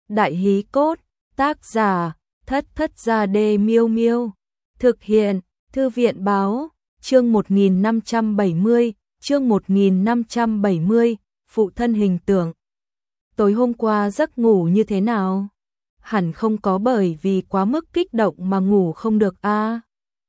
Đại hí cốt, tác giả, Thất Thất Gia Đê Miêu Miêu. Thực hiện, Thư viện báo, chương 1570, chương 1570, phụ thân hình tượng. Tối hôm qua giấc ngủ như thế nào? Hẳn không có bởi vì quá mức kích động mà ngủ không được a.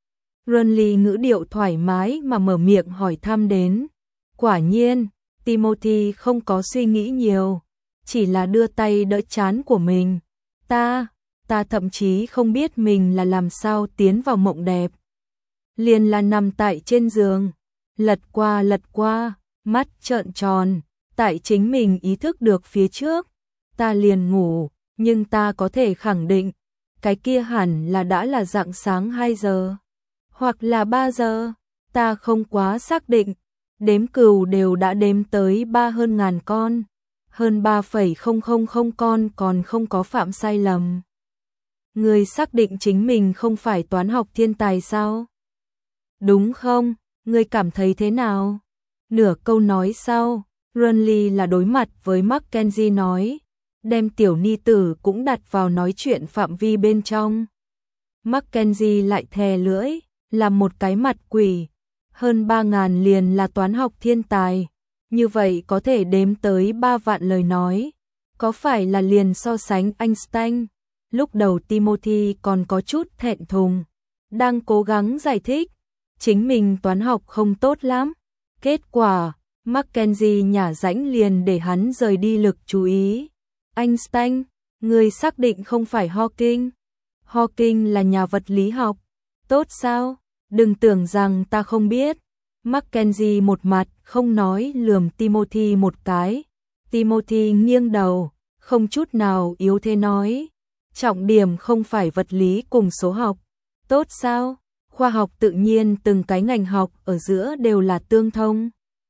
Runly ngữ điệu thoải mái mà mở miệng hỏi thăm đến. Quả nhiên, Timothy không có suy nghĩ nhiều, chỉ là đưa tay đỡ trán của mình. Ta thậm chí không biết mình là làm sao tiến vào mộng đẹp. Liền là nằm tại trên giường, lật qua, mắt trợn tròn, tại chính mình ý thức được phía trước. Ta liền ngủ, nhưng ta có thể khẳng định, cái kia hẳn là đã là rạng sáng 2 giờ, hoặc là 3 giờ, ta không quá xác định. Đếm cừu đều đã đếm tới hơn ngàn con, hơn 3,000 con còn không có phạm sai lầm. Người xác định chính mình không phải toán học thiên tài sao? Đúng không? Người cảm thấy thế nào? Nửa câu nói sau, Runly là đối mặt với Mackenzie nói, đem tiểu ni tử cũng đặt vào nói chuyện phạm vi bên trong. Mackenzie lại thè lưỡi, làm một cái mặt quỷ. Hơn 3.000 liền là toán học thiên tài, như vậy có thể đếm tới 3 vạn lời nói, có phải là liền so sánh Einstein? Lúc đầu Timothy còn có chút thẹn thùng, đang cố gắng giải thích, chính mình toán học không tốt lắm. Kết quả, Mackenzie nhả rãnh liền để hắn rời đi lực chú ý. Einstein, người xác định không phải Hawking? Hawking là nhà vật lý học, tốt sao? Đừng tưởng rằng ta không biết. Mackenzie một mặt không nói lườm Timothy một cái. Timothy nghiêng đầu, không chút nào yếu thế nói. Trọng điểm không phải vật lý cùng số học. Tốt sao? Khoa học tự nhiên từng cái ngành học ở giữa đều là tương thông.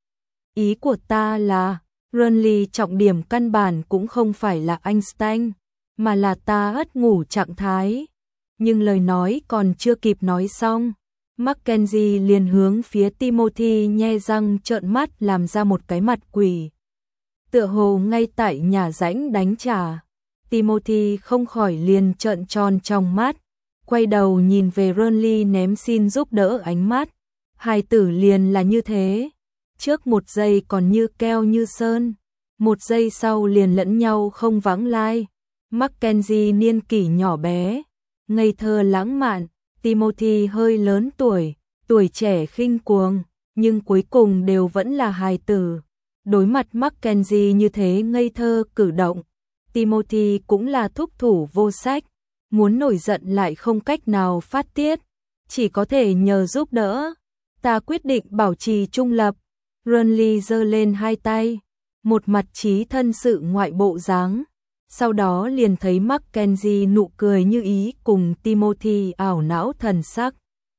Ý của ta là, Runly trọng điểm căn bản cũng không phải là Einstein, mà là ta ất ngủ trạng thái. Nhưng lời nói còn chưa kịp nói xong, Mackenzie liền hướng phía Timothy nhe răng trợn mắt làm ra một cái mặt quỷ. Tựa hồ ngay tại nhà rãnh đánh trả. Timothy không khỏi liền trợn tròn trong mắt, quay đầu nhìn về Runly ném xin giúp đỡ ánh mắt. Hai tử liền là như thế, trước một giây còn như keo như sơn, một giây sau liền lẫn nhau không vắng lai. Mackenzie niên kỷ nhỏ bé, ngây thơ lãng mạn, Timothy hơi lớn tuổi, tuổi trẻ khinh cuồng, nhưng cuối cùng đều vẫn là hài tử. Đối mặt Mackenzie như thế ngây thơ cử động, Timothy cũng là thúc thủ vô sách, muốn nổi giận lại không cách nào phát tiết, chỉ có thể nhờ giúp đỡ. Ta quyết định bảo trì trung lập. Runly giơ lên hai tay, một mặt chí thân sự ngoại bộ dáng. Sau đó liền thấy Mackenzie nụ cười như ý cùng Timothy ảo não thần sắc.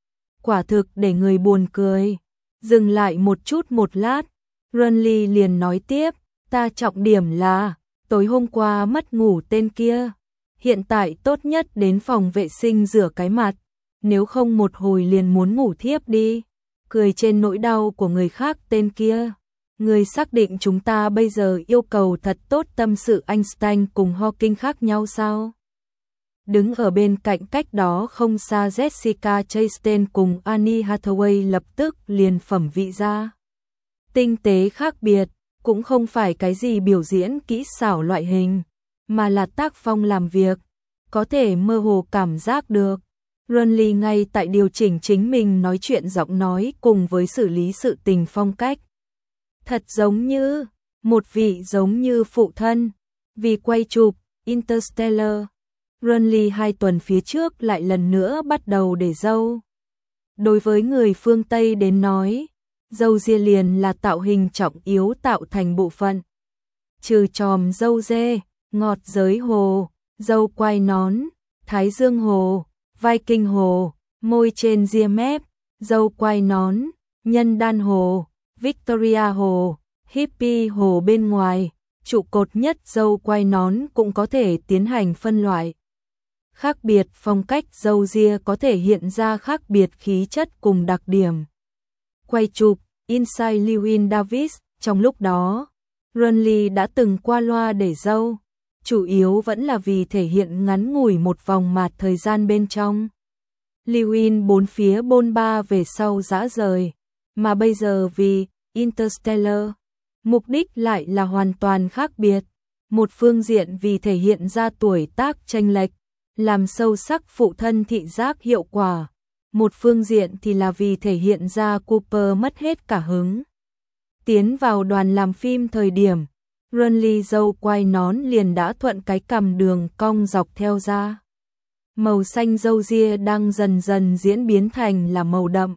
Quả thực để người buồn cười. Dừng lại một chút một lát, Runly liền nói tiếp, ta trọng điểm là, tối hôm qua mất ngủ tên kia. Hiện tại tốt nhất đến phòng vệ sinh rửa cái mặt, nếu không một hồi liền muốn ngủ thiếp đi. Cười trên nỗi đau của người khác tên kia. Người xác định chúng ta bây giờ yêu cầu thật tốt tâm sự Einstein cùng Hawking khác nhau sao? Đứng ở bên cạnh cách đó không xa Jessica Chastain cùng Annie Hathaway lập tức liền phẩm vị ra. Tinh tế khác biệt, cũng không phải cái gì biểu diễn kỹ xảo loại hình, mà là tác phong làm việc, có thể mơ hồ cảm giác được. Runly ngay tại điều chỉnh chính mình nói chuyện giọng nói cùng với xử lý sự tình phong cách. Thật giống như, một vị giống như phụ thân, vì quay chụp Interstellar. Runly 2 tuần phía trước lại lần nữa bắt đầu để râu. Đối với người phương Tây đến nói, râu ria liền là tạo hình trọng yếu tạo thành bộ phận. Trừ chòm râu dê, ngọt giới hồ, râu quai nón, thái dương hồ, vai kinh hồ, môi trên ria mép, râu quai nón, nhân đan hồ, Victoria hồ, hippie hồ bên ngoài, trụ cột nhất râu quai nón cũng có thể tiến hành phân loại. Khác biệt phong cách râu ria có thể hiện ra khác biệt khí chất cùng đặc điểm. Quay chụp Inside Llewyn Davis, trong lúc đó, Runly đã từng qua loa để râu, chủ yếu vẫn là vì thể hiện ngắn ngủi một vòng mạt thời gian bên trong. Lewin bốn phía bôn ba về sau dã rời, mà bây giờ vì Interstellar, mục đích lại là hoàn toàn khác biệt. Một phương diện vì thể hiện ra tuổi tác chênh lệch, làm sâu sắc phụ thân thị giác hiệu quả. Một phương diện thì là vì thể hiện ra Cooper mất hết cả hứng. Tiến vào đoàn làm phim thời điểm, Ronly dâu quai nón liền đã thuận cái cằm đường cong dọc theo ra. Màu xanh râu ria đang dần dần diễn biến thành là màu đậm,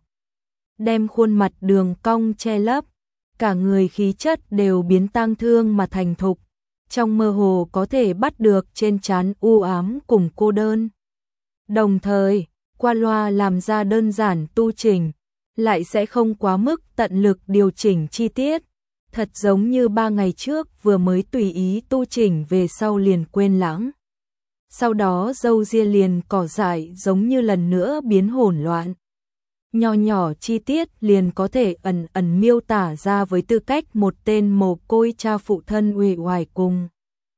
đem khuôn mặt đường cong che lấp, cả người khí chất đều biến tang thương mà thành thục, trong mơ hồ có thể bắt được trên trán u ám cùng cô đơn. Đồng thời, qua loa làm ra đơn giản tu chỉnh, lại sẽ không quá mức tận lực điều chỉnh chi tiết, thật giống như 3 ngày trước vừa mới tùy ý tu chỉnh về sau liền quên lãng. Sau đó râu ria liền cỏ dại giống như lần nữa biến hỗn loạn. Nhỏ nhỏ chi tiết liền có thể ẩn ẩn miêu tả ra với tư cách một tên mồ côi cha phụ thân uể oải cùng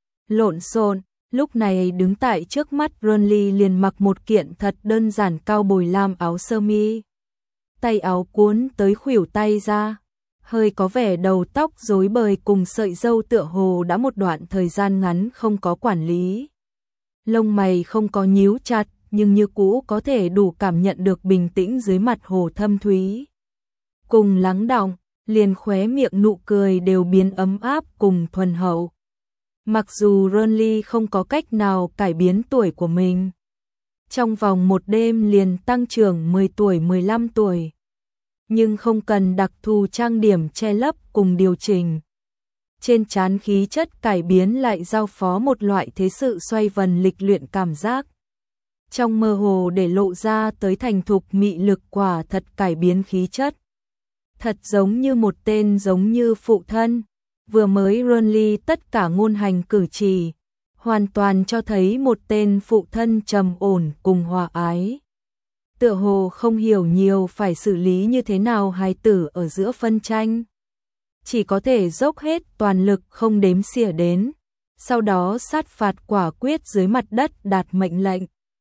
lộn xộn. Lúc này đứng tại trước mắt Ronly liền mặc một kiện thật đơn giản cao bồi lam áo sơ mi. Tay áo cuốn tới khuỷu tay ra, hơi có vẻ đầu tóc rối bời cùng sợi râu tựa hồ đã một đoạn thời gian ngắn không có quản lý. Lông mày không có nhíu chặt, nhưng như cũ có thể đủ cảm nhận được bình tĩnh dưới mặt hồ thâm thúy. Cùng lắng đọng, liền khóe miệng nụ cười đều biến ấm áp cùng thuần hậu. Mặc dù Ronly không có cách nào cải biến tuổi của mình, trong vòng một đêm liền tăng trưởng 10 tuổi 15 tuổi, nhưng không cần đặc thù trang điểm che lấp cùng điều chỉnh. Trên trán khí chất cải biến lại giao phó một loại thế sự xoay vần lịch luyện cảm giác. Trong mơ hồ để lộ ra tới thành thục mị lực quả thật cải biến khí chất. Thật giống như một tên giống như phụ thân. Vừa mới Ronly tất cả ngôn hành cử chỉ, hoàn toàn cho thấy một tên phụ thân trầm ổn cùng hòa ái. Tựa hồ không hiểu nhiều phải xử lý như thế nào hài tử ở giữa phân tranh. Chỉ có thể dốc hết toàn lực không đếm xỉa đến, sau đó sát phạt quả quyết dưới mặt đất đạt mệnh lệnh.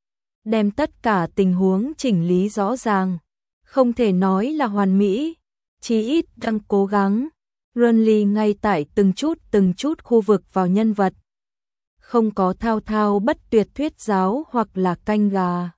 Đem tất cả tình huống chỉnh lý rõ ràng, không thể nói là hoàn mỹ, chí ít đang cố gắng. Ronly ngay tại từng chút khu vực vào nhân vật. Không có thao thao bất tuyệt thuyết giáo hoặc là canh gà,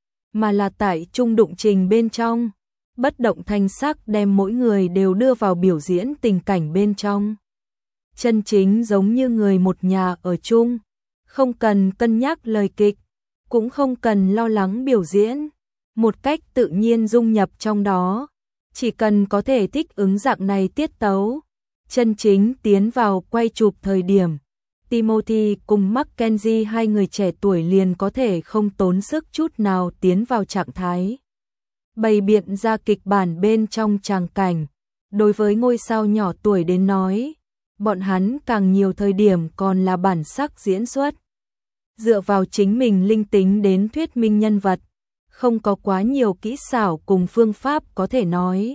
mà là tại trung đụng trình bên trong, bất động thanh sắc đem mỗi người đều đưa vào biểu diễn tình cảnh bên trong. Chân chính giống như người một nhà ở chung, không cần cân nhắc lời kịch, cũng không cần lo lắng biểu diễn, một cách tự nhiên dung nhập trong đó, chỉ cần có thể thích ứng dạng này tiết tấu. Chân chính tiến vào quay chụp thời điểm, Timothy cùng Mackenzie hai người trẻ tuổi liền có thể không tốn sức chút nào tiến vào trạng thái. Bày biện ra kịch bản bên trong tràng cảnh, đối với ngôi sao nhỏ tuổi đến nói, bọn hắn càng nhiều thời điểm còn là bản sắc diễn xuất. Dựa vào chính mình linh tính đến thuyết minh nhân vật, không có quá nhiều kỹ xảo cùng phương pháp có thể nói.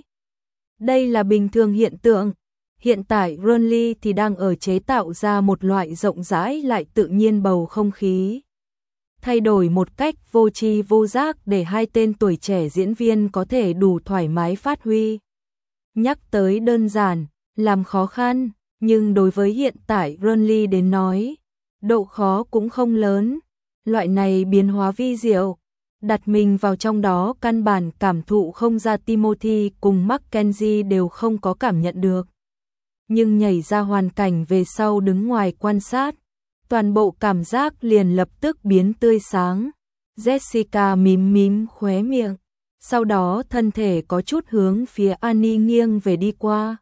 Đây là bình thường hiện tượng. Hiện tại Ronly thì đang ở chế tạo ra một loại rộng rãi lại tự nhiên bầu không khí. Thay đổi một cách vô tri vô giác để hai tên tuổi trẻ diễn viên có thể đủ thoải mái phát huy. Nhắc tới đơn giản, làm khó khăn, nhưng đối với hiện tại Ronly đến nói, độ khó cũng không lớn. Loại này biến hóa vi diệu, đặt mình vào trong đó căn bản cảm thụ không ra. Timothy cùng Mackenzie đều không có cảm nhận được. Nhưng nhảy ra hoàn cảnh về sau đứng ngoài quan sát, toàn bộ cảm giác liền lập tức biến tươi sáng. Jessica mím mím khóe miệng, sau đó thân thể có chút hướng phía Annie nghiêng về đi qua.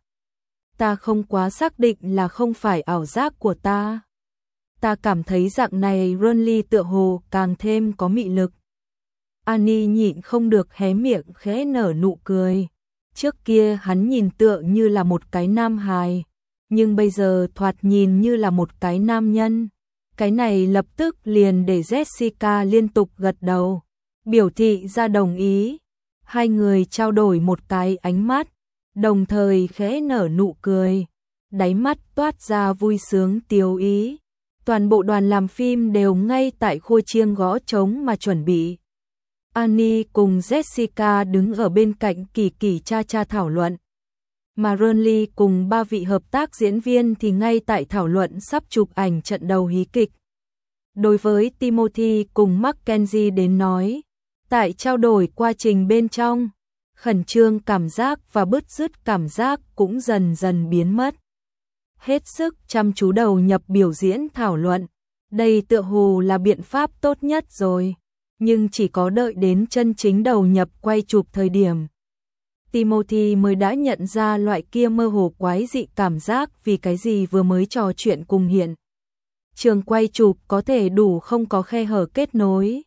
Ta không quá xác định là không phải ảo giác của ta. Ta cảm thấy dạng này Ronly tựa hồ càng thêm có mị lực. Annie nhịn không được hé miệng khẽ nở nụ cười. Trước kia hắn nhìn tựa như là một cái nam hài, nhưng bây giờ thoạt nhìn như là một cái nam nhân. Cái này lập tức liền để Jessica liên tục gật đầu, biểu thị ra đồng ý. Hai người trao đổi một cái ánh mắt, đồng thời khẽ nở nụ cười, đáy mắt toát ra vui sướng tiêu ý. Toàn bộ đoàn làm phim đều ngay tại khua chiêng gõ trống mà chuẩn bị. Annie cùng Jessica đứng ở bên cạnh kỳ kỳ cha cha thảo luận. Mà Renly cùng ba vị hợp tác diễn viên thì ngay tại thảo luận sắp chụp ảnh trận đầu hí kịch. Đối với Timothy cùng Mackenzie đến nói, tại trao đổi quá trình bên trong, khẩn trương cảm giác và bứt rứt cảm giác cũng dần dần biến mất. Hết sức chăm chú đầu nhập biểu diễn thảo luận, đây tựa hồ là biện pháp tốt nhất rồi, nhưng chỉ có đợi đến chân chính đầu nhập quay chụp thời điểm. Timothy mới đã nhận ra loại kia mơ hồ quái dị cảm giác vì cái gì vừa mới trò chuyện cùng hiện. Trường quay chụp có thể đủ không có khe hở kết nối.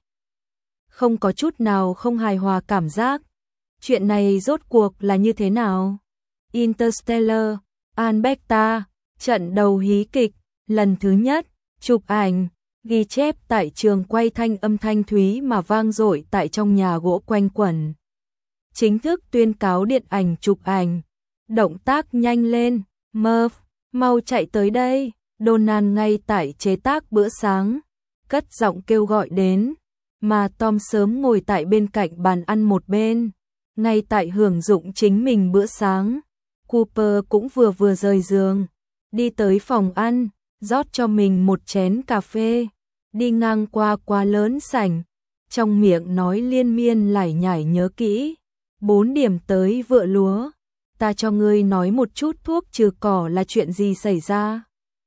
Không có chút nào không hài hòa cảm giác. Chuyện này rốt cuộc là như thế nào? Interstellar, Alberta, trận đầu hí kịch, lần thứ nhất, chụp ảnh, ghi chép tại trường quay thanh âm thanh thúy mà vang dội tại trong nhà gỗ quanh quẩn. Chính thức tuyên cáo điện ảnh chụp ảnh, động tác nhanh lên, Murph, mau chạy tới đây, Donald ngay tại chế tác bữa sáng, cất giọng kêu gọi đến, mà Tom sớm ngồi tại bên cạnh bàn ăn một bên, ngay tại hưởng dụng chính mình bữa sáng. Cooper cũng vừa rời giường, đi tới phòng ăn, rót cho mình một chén cà phê, đi ngang qua quá lớn sảnh, trong miệng nói liên miên lải nhải nhớ kỹ. 4 điểm tới vựa lúa, ta cho ngươi nói một chút thuốc trừ cỏ là chuyện gì xảy ra.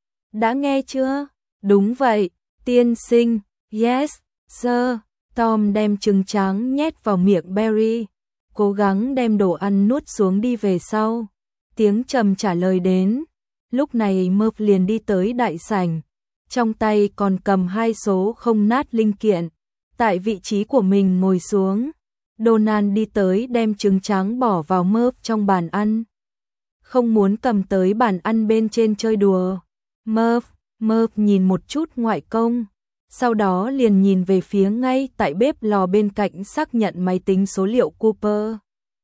Đã nghe chưa? Đúng vậy, tiên sinh, yes, sir. Tom đem trứng tráng nhét vào miệng Barry, cố gắng đem đồ ăn nuốt xuống đi về sau. Tiếng trầm trả lời đến, lúc này Murph liền đi tới đại sảnh, trong tay còn cầm 2 số không nát linh kiện, tại vị trí của mình ngồi xuống. Donald đi tới đem trứng tráng bỏ vào Murph trong bàn ăn. Không muốn cầm tới bàn ăn bên trên chơi đùa. Murph nhìn một chút ngoại công, sau đó liền nhìn về phía ngay tại bếp lò bên cạnh xác nhận máy tính số liệu Cooper.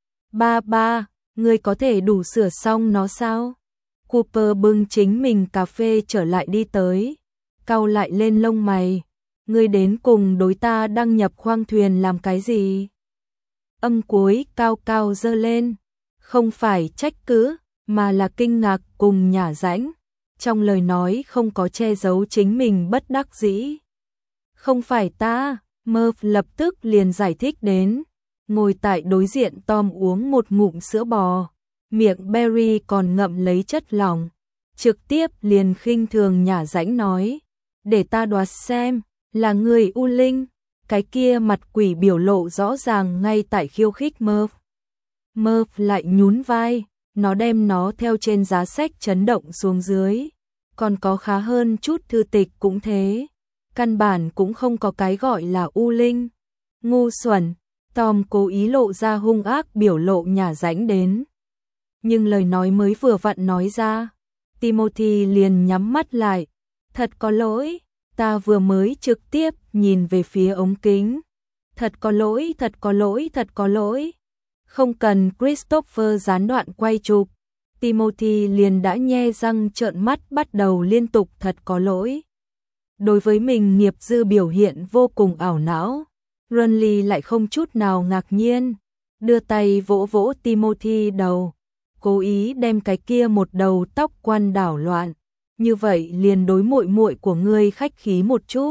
Ba, ngươi có thể đủ sửa xong nó sao? Cooper bưng chính mình cà phê trở lại đi tới, cau lại lên lông mày. Ngươi đến cùng đối ta đăng nhập khoang thuyền làm cái gì? Âm cuối cao cao dơ lên, không phải trách cứ, mà là kinh ngạc cùng nhả rãnh. Trong lời nói không có che giấu chính mình bất đắc dĩ. Không phải ta, Murph lập tức liền giải thích đến. Ngồi tại đối diện Tom uống một ngụm sữa bò, miệng Barry còn ngậm lấy chất lỏng, trực tiếp liền khinh thường nhả rãnh nói, để ta đoán xem, là người U Linh. Cái kia mặt quỷ biểu lộ rõ ràng ngay tại khiêu khích Murph. Murph lại nhún vai, nó đem nó theo trên giá sách chấn động xuống dưới. Còn có khá hơn chút thư tịch cũng thế. Căn bản cũng không có cái gọi là U Linh. Ngu xuẩn, Tom cố ý lộ ra hung ác biểu lộ nhả rãnh đến. Nhưng lời nói mới vừa vặn nói ra, Timothy liền nhắm mắt lại. Thật có lỗi, ta vừa mới trực tiếp nhìn về phía ống kính. Thật có lỗi, thật có lỗi, thật có lỗi. Không cần Christopher gián đoạn quay chụp, Timothy liền đã nhe răng trợn mắt bắt đầu liên tục thật có lỗi. Đối với mình nghiệp dư biểu hiện vô cùng ảo não, Renly lại không chút nào ngạc nhiên, đưa tay vỗ vỗ Timothy đầu, cố ý đem cái kia một đầu tóc quăn đảo loạn. Như vậy liền đối muội muội của ngươi khách khí một chút.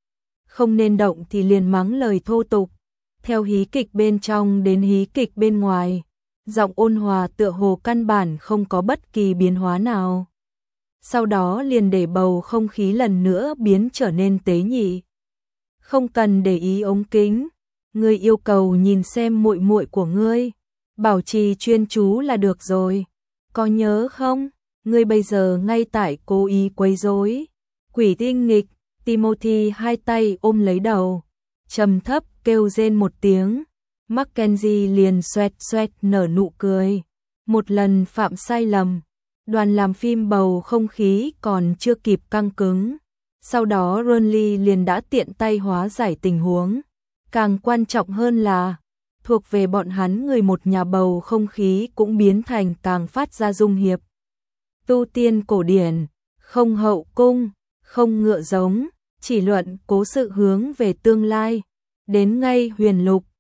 Không nên động thì liền mắng lời thô tục. Theo hí kịch bên trong đến hí kịch bên ngoài, giọng ôn hòa tựa hồ căn bản không có bất kỳ biến hóa nào. Sau đó liền để bầu không khí lần nữa biến trở nên tế nhị. Không cần để ý ống kính, ngươi yêu cầu nhìn xem muội muội của ngươi, bảo trì chuyên chú là được rồi. Có nhớ không? Ngươi bây giờ ngay tại cố ý quấy rối. Quỷ tinh nghịch, Timothy hai tay ôm lấy đầu, trầm thấp kêu rên một tiếng. Mackenzie liền xoẹt xoẹt nở nụ cười. Một lần phạm sai lầm, đoàn làm phim bầu không khí còn chưa kịp căng cứng. Sau đó Renly liền đã tiện tay hóa giải tình huống. Càng quan trọng hơn là, thuộc về bọn hắn người một nhà bầu không khí cũng biến thành càng phát ra dung hiệp. Tu tiên cổ điển, không hậu cung, không ngựa giống, chỉ luận cố sự hướng về tương lai. Đến ngay huyền lục,